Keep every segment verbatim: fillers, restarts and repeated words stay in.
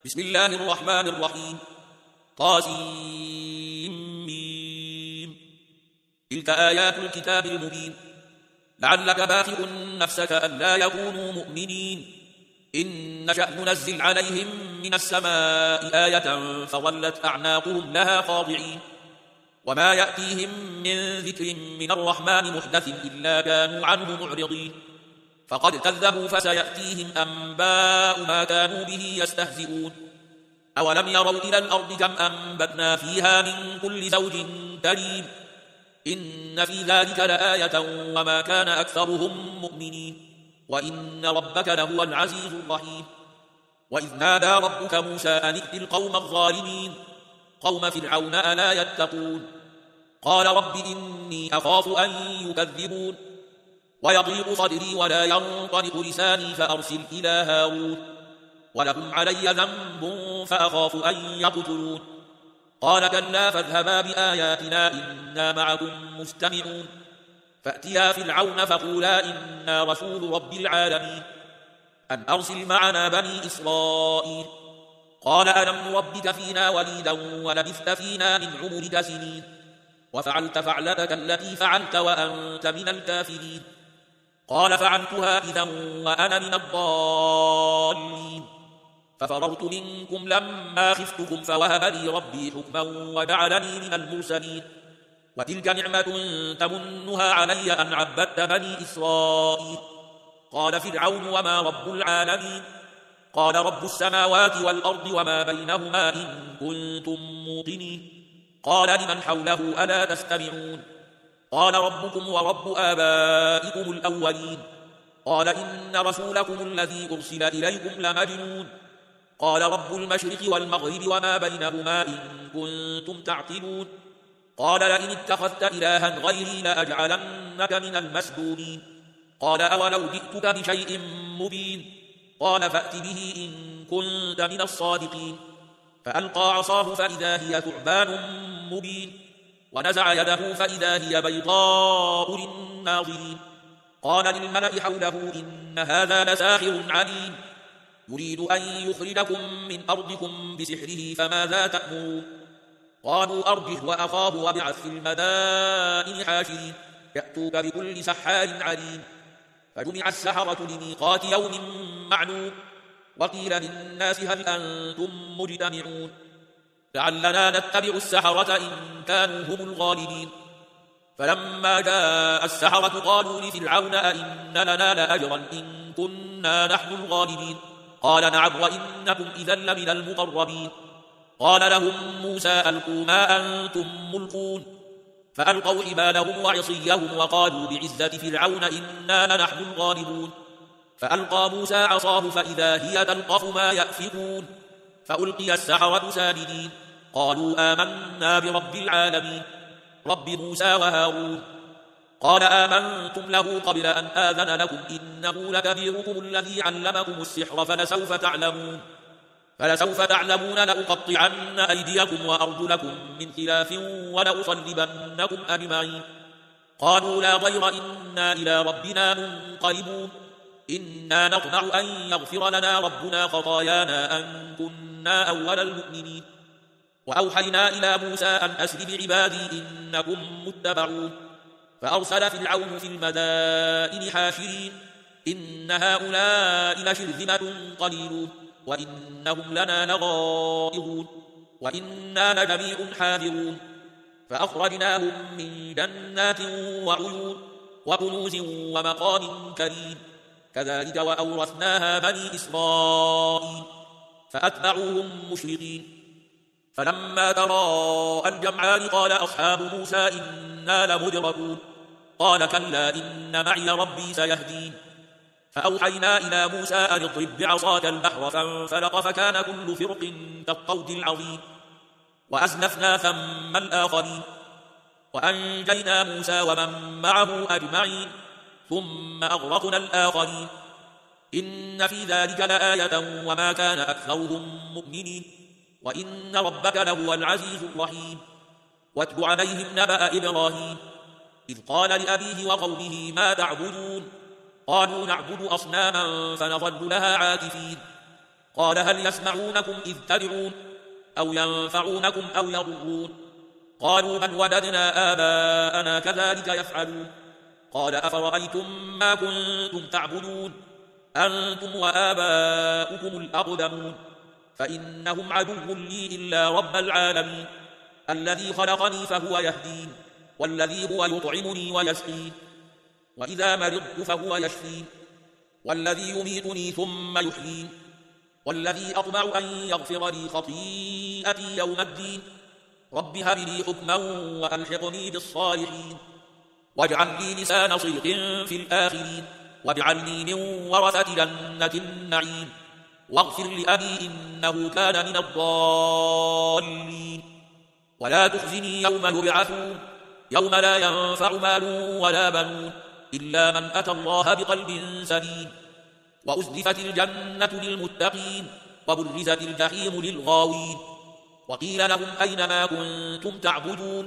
بسم الله الرحمن الرحيم. طاسيم. تلك آيات الكتاب المبين. لعلك باخع نفسك ألا يكونوا مؤمنين إن نشأ ننزل عليهم من السماء آية فظلت أعناقهم لها خاضعين وما يأتيهم من ذكر من الرحمن محدث إلا كانوا عنه معرضين فقد كذبوا فسيأتيهم أنباء ما كانوا به يستهزئون أولم يروا إلى الأرض كم أنبتنا فيها من كل زوج كريم إن في ذلك لآية وما كان أكثرهم مؤمنين وإن ربك لهو العزيز الرحيم. وإذ نادى ربك موسى أن ائت القوم الظالمين قوم فرعون ألا يتقون قال رب إني أخاف أن يكذبون ويضيق صدري ولا ينطلق لساني فأرسل إلى هارون ولكم علي ذنب فأخاف أن يقتلون قال كلا فاذهبا بآياتنا إنا معكم مستمعون فأتيا فرعون فقولا إنا رسول رب العالمين أن أرسل معنا بني إسرائيل قال ألم نربك فينا وليدا ولبثت فينا من عمرك سنين وفعلت فعلتك التي فعلت وأنت من الكافرين قال فعلتها إذا وأنا من الضالين ففررت منكم لما خفتكم فوهب لي ربي حكما وجعلني من المرسلين وتلك نعمة تمنها علي أن عبدت بني إسرائيل قال فرعون وما رب العالمين قال رب السماوات والأرض وما بينهما إن كنتم موقنين قال لمن حوله ألا تستمعون قال ربكم ورب آبائكم الأولين قال إن رسولكم الذي أرسل إليكم لمجنون قال رب المشرق والمغرب وما بينهما إن كنتم تعقلون قال لئن اتخذت إلها غيري لأجعلنك من المسجونين قال أولو جئتك بشيء مبين قال فأت به إن كنت من الصادقين فألقى عصاه فإذا هي ثعبان مبين ونزع يده فإذا هي بيضاء للناظرين قال للملأ حوله إن هذا لساحر عليم يريد أن يخرجكم من أرضكم بسحره فماذا تأمرون قالوا أرجه وأخاه وابعث في المدائن حاشرين يأتوك بكل سحار عليم فجمع السحرة لميقات يوم معلوم وقيل للناس هل أنتم مجتمعون لعلنا نتبع السحرة إن كانوا هم الغالبين فلما جاء السحرة قالوا لفرعون أئن لنا لأجرا إن كنا نحن الغالبين قال نعم وإنكم إذا لمن المقربين قال لهم موسى ألقوا ما أنتم ملقون فألقوا حبالهم وعصيهم وقالوا بعزة فرعون إنا لنحن الغالبون فألقى موسى عصاه فإذا هي تلقف ما يأفكون فألقي السحرة ساجدين قالوا آمنا برب العالمين رب موسى وهارون قال آمنتم له قبل أن آذن لكم إنه لكبيركم الذي علمكم السحر فلسوف تعلمون فلسوف تعلمون لأقطعن أيديكم وأرجلكم من خلاف ولأصلبنكم أجمعين قالوا لا ضير إنا إلى ربنا منقلبون إنا نطمع أن يغفر لنا ربنا خطايانا أن كنا أول المؤمنين وأوحينا إلى موسى أن أسر بعبادي إنكم متبعون فأرسل فرعون في المدائن حاشرين إن هؤلاء لشرذمة قليلون وإنهم لنا لغائظون وإنا لجميع حاذرون فأخرجناهم من جنات وعيون وكنوز ومقام كريم كذلك وأورثناها بني إسرائيل فأتبعوهم مشرقين فلما تراءى الجمعان قال أصحاب موسى إنا لمدركون قال كلا إن معي ربي سيهدين فأوحينا إلى موسى أن اضرب بعصاك البحر فانفلق فكان كل فرق كالطود العظيم وأزلفنا ثم الآخرين وأنجينا موسى ومن معه أجمعين ثم أغرقنا الآخرين إن في ذلك لآية وما كان أكثرهم مؤمنين وإن ربك لهو العزيز الرحيم واتل عليهم نبأ إبراهيم إذ قال لأبيه وقومه ما تعبدون قالوا نعبد أصناما فنظل لها عاكفين قال هل يسمعونكم إذ تدعون أو ينفعونكم أو يضرون قالوا بل وجدنا آباءنا كذلك يفعلون قال أفرأيتم ما كنتم تعبدون أنتم وآباؤكم الأقدمون فإنهم عدو لي إلا رب العالمين الذي خلقني فهو يهدين والذي هو يطعمني ويسقين وإذا مرضت فهو يشفين والذي يميتني ثم يحيين والذي أطمع أن يغفر لي خطيئتي يوم الدين رب هب لي حكما وألحقني بالصالحين واجعل لي لسان صدق في الآخرين واجعلني من ورثة جنة النعيم واغفر لأبي إنه كان من الضالين ولا تخزني يوم يبعثون يوم لا ينفع مال ولا بنون إلا من أتى الله بقلب سليم وأزلفت الجنة للمتقين وبرزت الجحيم للغاوين وقيل لهم أين ما كنتم تعبدون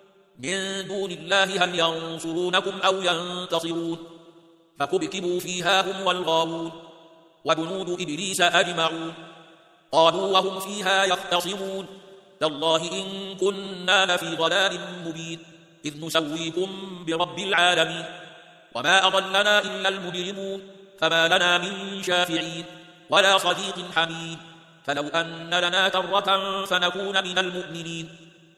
من دون الله هل ينصرونكم أو ينتصرون فكبكبوا فيها هم والغاوون وجنود إبليس أجمعون قالوا وهم فيها يختصمون تالله إن كنا لفي ضلال مبين إذ نسويكم برب العالمين وما أضلنا إلا المجرمون فما لنا من شافعين ولا صديق حميد فلو أن لنا كرة فنكون من المؤمنين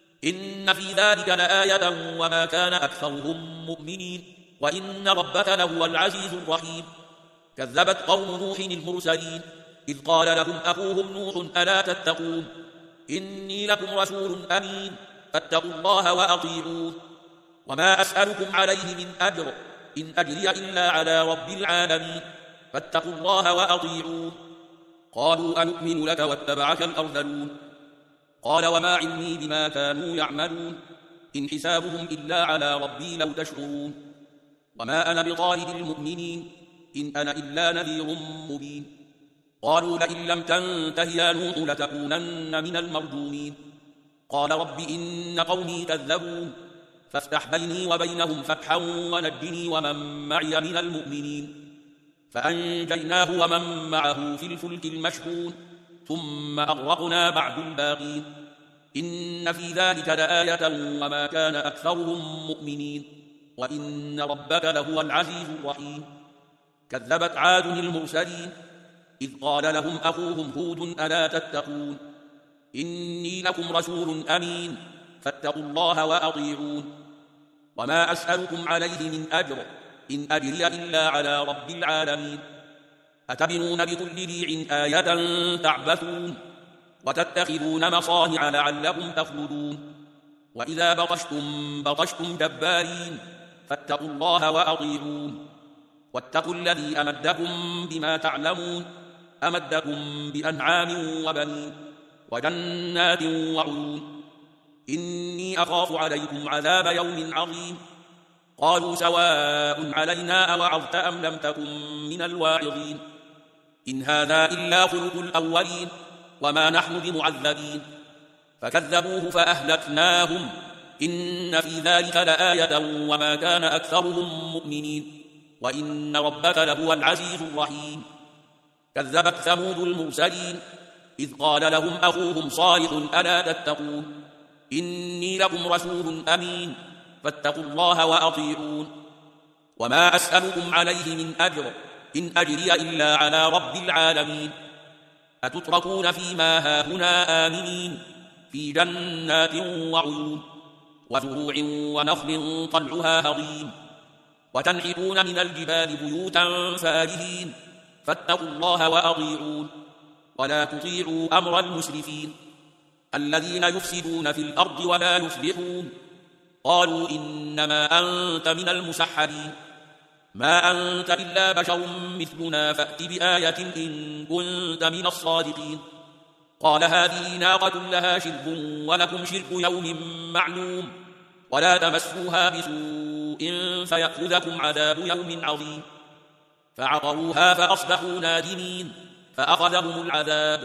إن في ذلك لآية وما كان أكثرهم مؤمنين وإن ربك لهو العزيز الرحيم كذبت قوم نوح المرسلين إذ قال لهم أخوهم نوح ألا تتقون إني لكم رسول أمين فاتقوا الله وأطيعون وما أسألكم عليه من أجر إن أجري إلا على رب العالمين فاتقوا الله وأطيعون قالوا أنؤمن لك واتبعك الأرذلون قال وما علمي بما كانوا يعملون إن حسابهم إلا على ربي لو تشعرون وما أنا بطارد المؤمنين إن أنا إلا نذير مبين قالوا لئن لم تنته يا نوح لتكونن من المرجومين قال رب إن قومي كذبون فافتح بيني وبينهم فتحا ونجني ومن معي من المؤمنين فأنجيناه ومن معه في الفلك المشحون ثم أغرقنا بعد الباقين إن في ذلك لآية وما كان أكثرهم مؤمنين وإن ربك لهو العزيز الرحيم كذبت عاد المرسلين إذ قال لهم أخوهم هود ألا تتقون إني لكم رسول أمين فاتقوا الله وأطيعون وما أسألكم عليه من أجر إن أجري إلا على رب العالمين أتبنون بكل ريع آية تعبثون وتتخذون مصانع لعلكم تخلدون وإذا بطشتم بطشتم جبارين فاتقوا الله وأطيعون واتقوا الذي أمدكم بما تعلمون أمدكم بأنعام وبنين وجنات وعيون إني أخاف عليكم عذاب يوم عظيم قالوا سواء علينا أوعظت أم لم تكن من الواعظين إن هذا إلا خلق الأولين وما نحن بمعذبين فكذبوه فأهلكناهم إن في ذلك لآية وما كان أكثرهم مؤمنين وإن ربك لهو العزيز الرحيم كذبت ثمود المرسلين إذ قال لهم أخوهم صالح ألا تتقون إني لكم رسول أمين فاتقوا الله وأطيعون وما أسألكم عليه من أجر إن أجري إلا على رب العالمين أتتركون فيما هاهنا آمنين في جنات وعيون وزروع ونخل طلعها هضيم وتنحتون من الجبال بيوتا فارهين فاتقوا الله وأطيعون ولا تطيعوا أمر المسرفين الذين يفسدون في الأرض ولا يصلحون قالوا إنما أنت من المسحرين ما أنت إلا بشر مثلنا فأت بآية إن كنت من الصادقين قال هذه ناقة لها شرب ولكم شرب يوم معلوم ولا تمسوها بسوء فيأخذكم عذاب يوم عظيم فعقروها فأصبحوا نادمين فأخذهم العذاب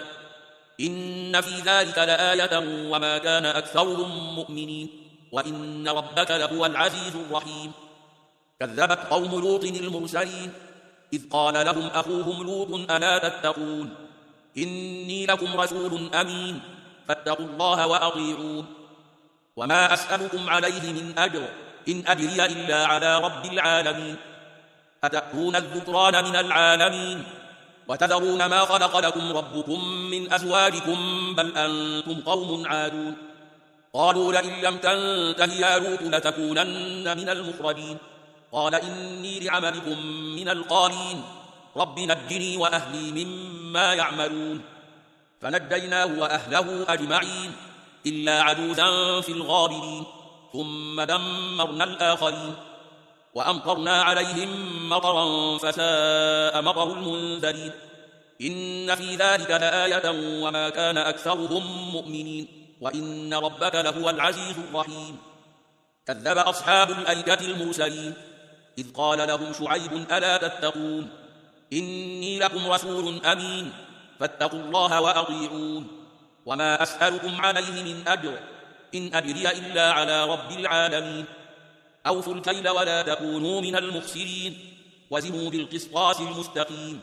إن في ذلك لآية وما كان أكثرهم مؤمنين وإن ربك لهو العزيز الرحيم كذبت قوم لوط المرسلين إذ قال لهم أخوهم لوط ألا تتقون إني لكم رسول أمين فاتقوا الله وأطيعون وما أسألكم عليه من أجر إن أجري إلا على رب العالمين أتأتون الذكران من العالمين وتذرون ما خلق لكم ربكم من أزواجكم بل أنتم قوم عادون قالوا لئن لم تنته يا لوط لتكونن من المخرجين قال إني لعملكم من القالين رب نجني وأهلي مما يعملون فنجيناه وأهله أجمعين إلا عجوزا في الغابرين ثم دمرنا الآخرين وأمطرنا عليهم مطرا فساء مطر المنذرين إن في ذلك لآية وما كان أكثرهم مؤمنين وإن ربك لهو العزيز الرحيم كذب أصحاب الأيكة المرسلين إذ قال لهم شعيب ألا تتقون إني لكم رسول أمين فاتقوا الله وأطيعون وما أسألكم عليه من أجر إن أجري إلا على رب العالمين أوفوا الكيل ولا تكونوا من المخسرين وزنوا بالقسطاس المستقيم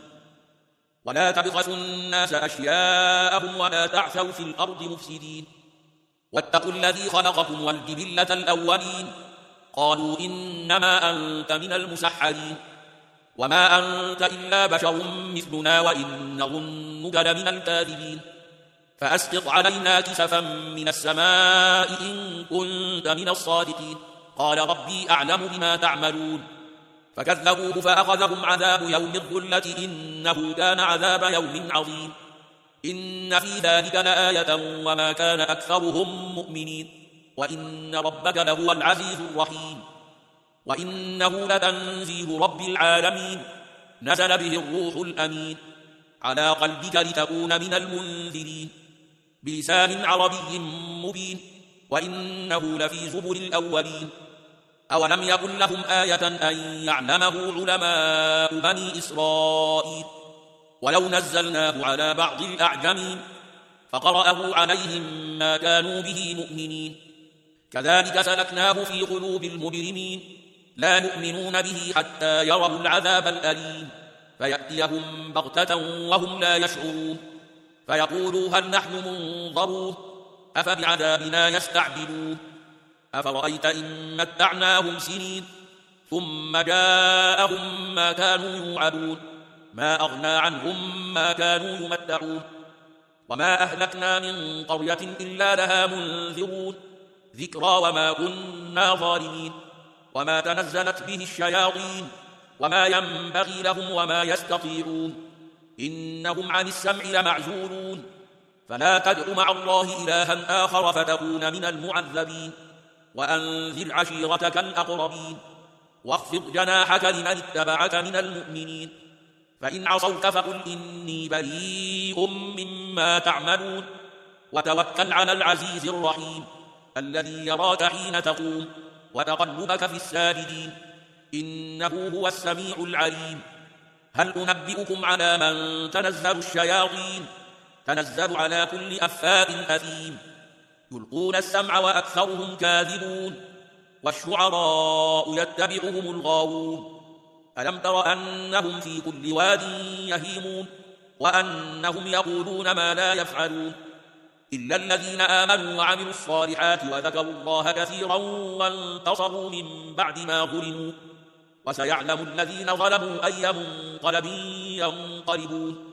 ولا تبخسوا الناس أشياءهم ولا تعثوا في الأرض مفسدين واتقوا الذي خلقكم والجبلة الأولين قالوا إنما أنت من المسحرين وما أنت إلا بشر مثلنا وإن نظنك لمن الكاذبين فأسقط علينا كسفا من السماء إن كنت من الصادقين قال ربي أعلم بما تعملون فكذبوه فأخذهم عذاب يوم الظلة إنه كان عذاب يوم عظيم إن في ذلك لآية وما كان أكثرهم مؤمنين وإن ربك لهو العزيز الرحيم وإنه لتنزيل رب العالمين نزل به الروح الأمين على قلبك لتكون من المنذرين بلسان عربي مبين وإنه لفي زبر الأولين أولم يكن لهم آية أن يعلمه علماء بني إسرائيل ولو نزلناه على بعض الأعجمين فقرأه عليهم ما كانوا به مؤمنين كذلك سلكناه في قلوب المجرمين لا يؤمنون به حتى يروا العذاب الأليم فيأتيهم بغتة وهم لا يشعرون فيقولوا هل نحن منظرون أفبعذابنا يستعجلون أفرأيت إن متعناهم سنين ثم جاءهم ما كانوا يوعدون ما أغنى عنهم ما كانوا يمتعون وما أهلكنا من قرية إلا لها منذرون ذكرى وما كنا ظالمين وما تنزلت به الشياطين وما ينبغي لهم وما يستطيعون إنهم عن السمع لمعزولون فلا تدع مع الله إلها آخر فتكون من المعذبين وأنذر عشيرتك الأقربين واخفض جناحك لمن اتبعك من المؤمنين فإن عصوك فقل إني بريء مما تعملون وتوكل على العزيز الرحيم الذي يراك حين تقوم وتقلبك في الساجدين إنه هو السميع العليم هل أنبئكم على من تنزل الشياطين تنزل على كل أفاك أثيم يلقون السمع وأكثرهم كاذبون والشعراء يتبعهم الغاوون ألم تر أنهم في كل واد يهيمون وأنهم يقولون ما لا يفعلون إلا الذين آمنوا وعملوا الصالحات وذكروا الله كثيرا وانتصروا من بعد ما ظلموا وسيعلم الذين ظلموا أي منقلب ينقلبون